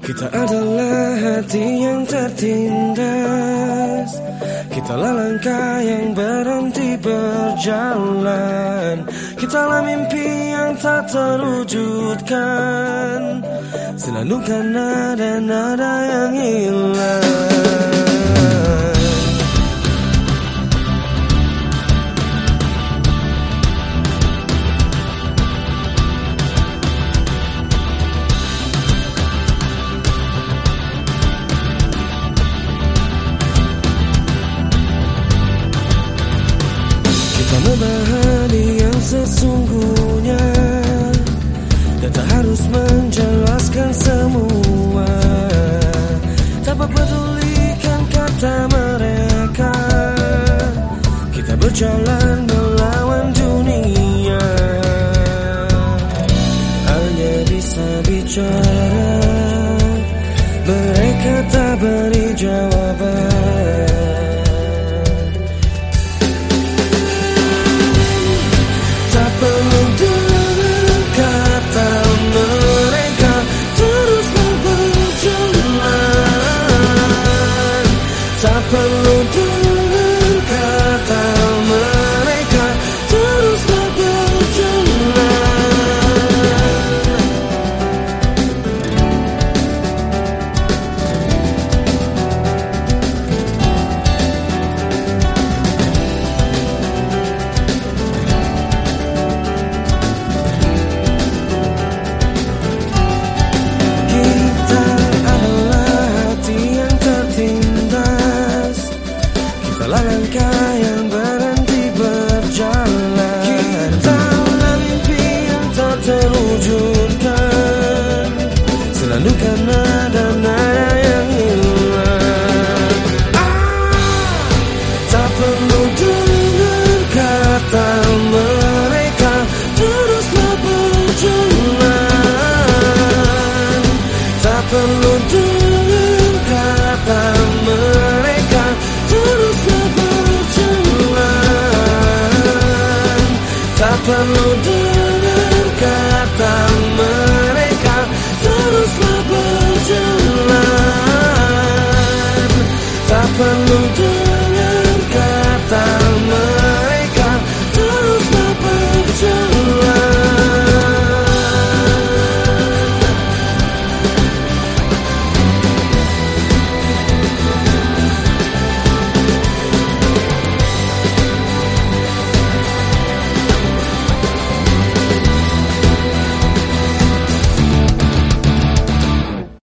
Kita adalah hati yang tertindas, kitalah langkah yang berhenti berjalan, kitalah mimpi yang tak terwujudkan, selalu kan ada nada yang hilang. Memahami yang sesungguhnya dan tak harus menjelaskan semua, tanpa pedulikan kata mereka. Kita berjalan melawan dunia, hanya bisa bicara, mereka tak beri jawaban. Perlu dengar kata mereka, teruslah Kita adalah hati yang tertindas, langkah yang berhenti berjalan, kitalah mimpi yang tak terwujudkan, selalu karena